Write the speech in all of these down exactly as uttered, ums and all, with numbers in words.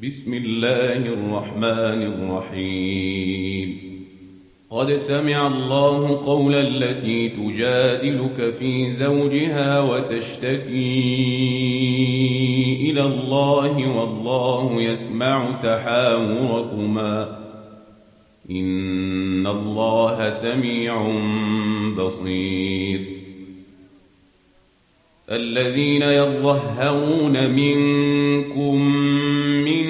بسم الله الرحمن الرحيم قد سمع الله قول التي تجادلك في زوجها وتشتكي إلى الله والله يسمع تحاوركما إن الله سميع بصير الذين يظهرون منكم من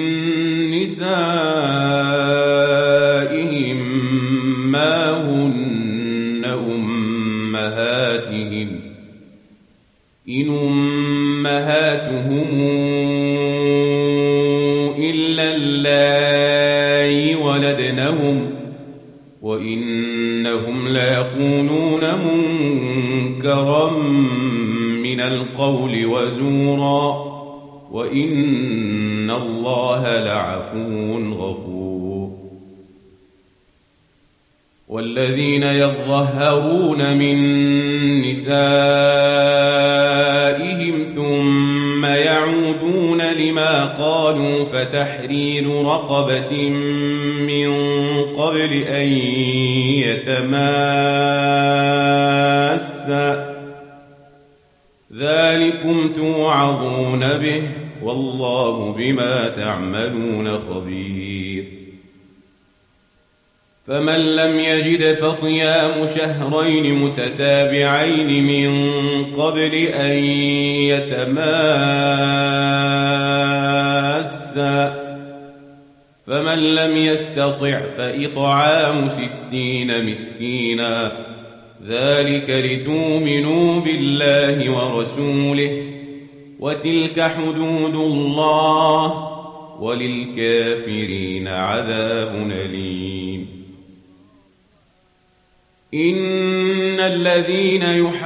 نسائهم ما هن أمهاتهم إن أمهاتهم إلا اللائي ولدنهم وإنهم ليقولون منكرا من القول وزورا وإن الله لعفو غفور والذين يظهرون من نسائهم ثم يعودون لما قالوا فتحرير رقبة من قبل أن يتماسا ذلكم توعظون به والله بما تعملون خبير فمن لم يجد فصيام شهرين متتابعين من قبل أن يتماسا فمن لم يستطع فإطعام ستين مسكينا ذلك لتؤمنوا بالله ورسوله وتلك حدود الله وللكافرين عذاب أليم إن الذين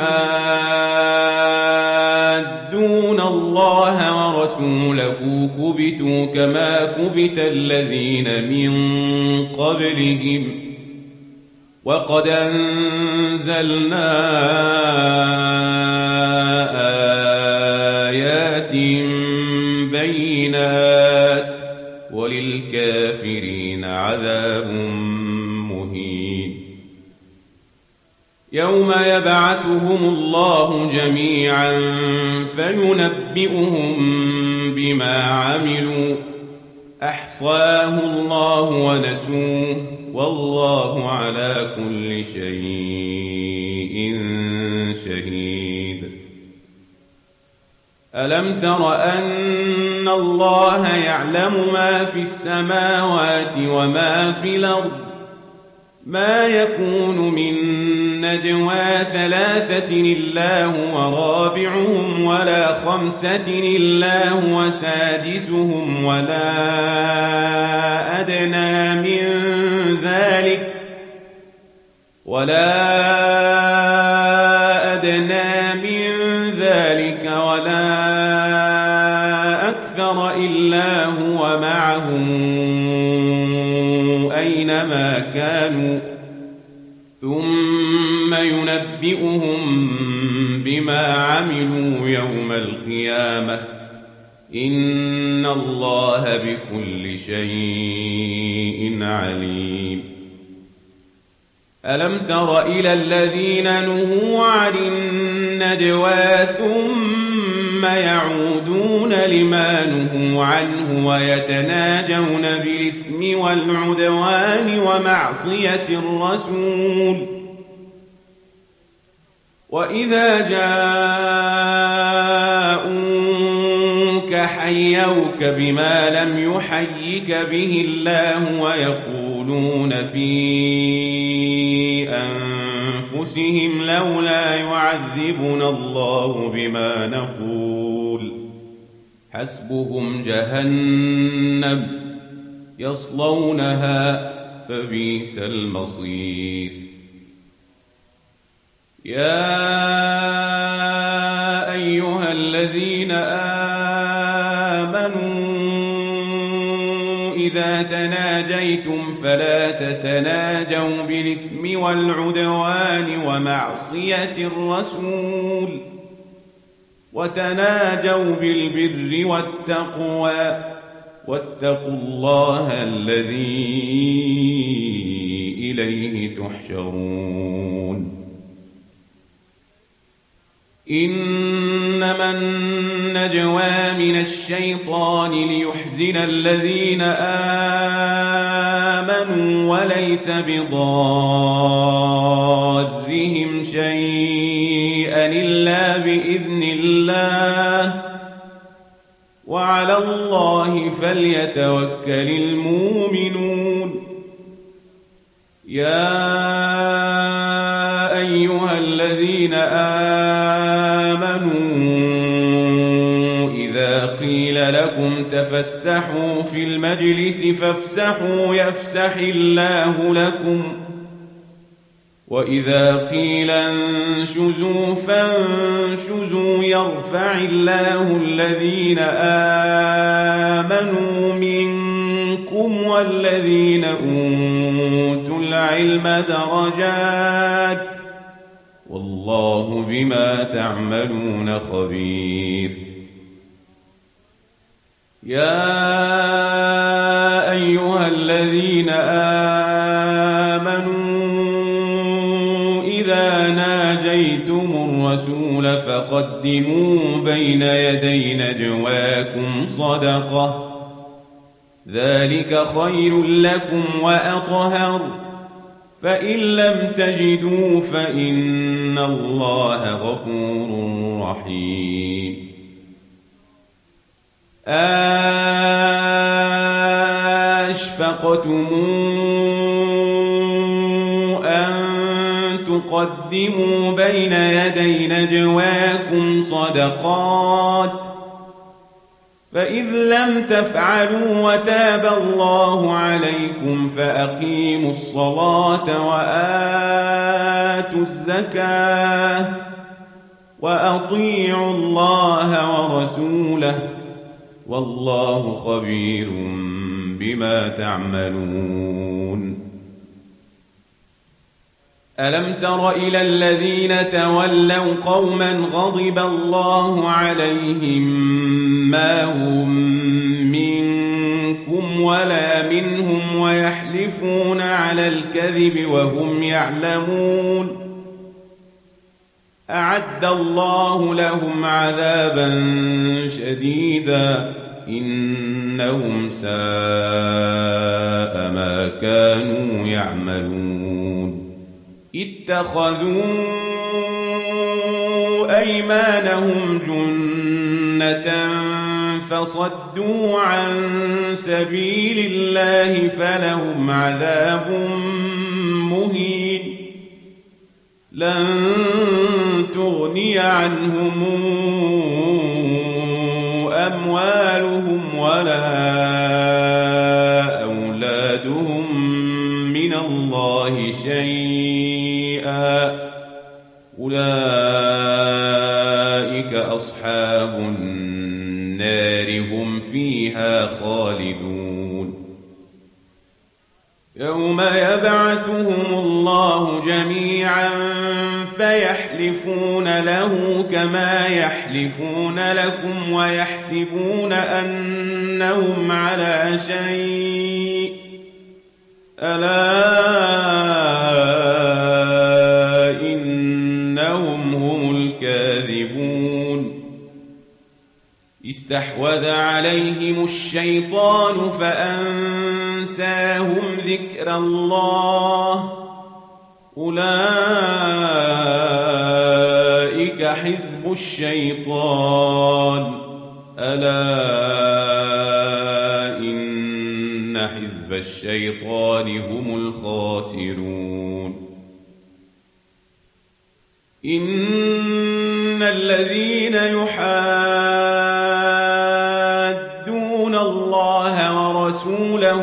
يحادون الله ورسوله كبتوا كما كبت الذين من قبلهم وقد أنزلنا آيات بينات وللكافرين عذاب مهين يوم يبعثهم الله جميعا فينبئهم بما عملوا أحصاه الله ونسوه والله على كل شيء شهيد ألم تر أن الله يعلم ما في السماوات وما في الأرض ما يكون من نجوى ثلاثة إلا هو رابعهم ولا خمسة إلا هو سادسهم ولا أدنى من ذلك ولا أدنى من ذلك ولا أكثر إلا هو معهم أينما كانوا ثم ينبئهم بما عملوا يوم القيامة إن الله بكل شيء عليم ألم تر إلى الذين نهوا عن النجوى ثم يعودون لما نهوا عنه ويتناجون بالإثم والعدوان ومعصية الرسول وإذا جاءوك حيوك بما لم يحيك به الله ويقولون في أنفسهم لولا يعذبنا الله بما نقول حسبهم جهنم يصلونها فبئس المصير يا أيها الذين آمنوا إذا تناجيتم فلا تتناجوا بالإثم والعدوان ومعصية الرسول وتناجوا بالبر والتقوى واتقوا الله الذي إليه تحشرون إنما النجوى من الشيطان ليحزن الذين آمنوا وليس بضارهم شيئا إلا بإذن الله وعلى الله فليتوكل المؤمنون يا أيها الذين آمنوا إذا قيل لكم تفسحوا في المجلس فافسحوا يفسح الله لكم وإذا قيل انشزوا فانشزوا يرفع الله الذين آمنوا منكم والذين أوتوا العلم درجات والله بما تعملون خبير يا أيها الذين آمنوا إذا ناجيتم الرسول فقدموا بين يدي نجواكم صدقة ذلك خير لكم وأطهر فإن لم تجدوا فإن الله غفور رحيم أشفقتم أن تقدموا بين يدي نجواكم صدقات فإذ لم تفعلوا وتاب الله عليكم فأقيموا الصلاة وآتوا الزكاة وأطيعوا الله ورسوله والله خبير بما تعملون ألم تر إلى الذين تولوا قوما غضب الله عليهم ما هم منكم ولا منهم ويحلفون على الكذب وهم يعلمون أعد الله لهم عذابا شديدا إنهم ساء ما كانوا يعملون اتخذوا أيمانهم جنة فصدوا عن سبيل الله فلهم عذاب مهين لن تغني عنهم أموالهم ولا أولادهم من الله شيئا أولئك أصحاب النار هم فيها خالدون يوم يبعثهم الله جميعا فيحلفون له كما يحلفون لكم ويحسبون أنهم على شيء ألا إنهم هم الكاذبون استحوذ عليهم الشيطان فأنساهم ذكر الله أولئك حزب الشيطان ألا إن حزب الشيطان هم الخاسرون إن الذين يحادون الله ورسوله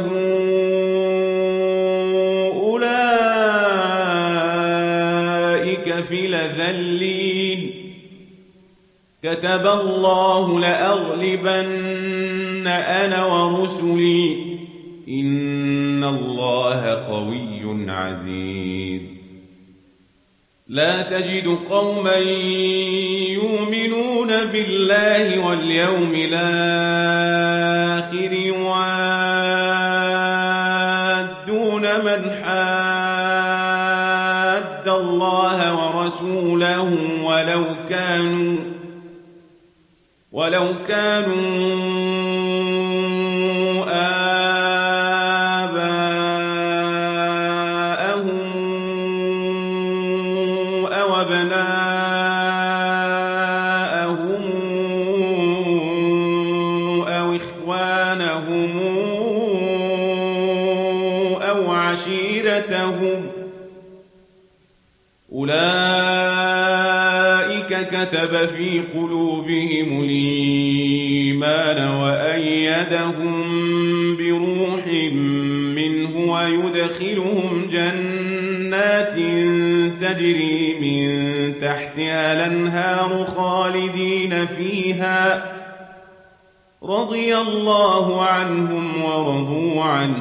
أولئك في الأذلين كتب الله لأغلبن أنا ورسلي إن الله قوي عزيز لا تجد قوما يؤمنون بالله واليوم الآخر ورسوله ولو كانوا ولو كانوا آباءهم أو أبناءهم أو إخوانهم أو عشيرتهم أولئك كتب في قلوبهم الإيمان وأيدهم بروح منه ويدخلهم جنات تجري من تحتها الأنهار خالدين فيها رضي الله عنهم ورضوا عنه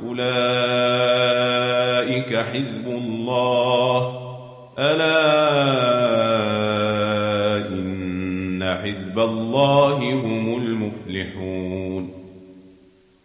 أولئك حزب الله ألا إن حزب الله هم المفلحون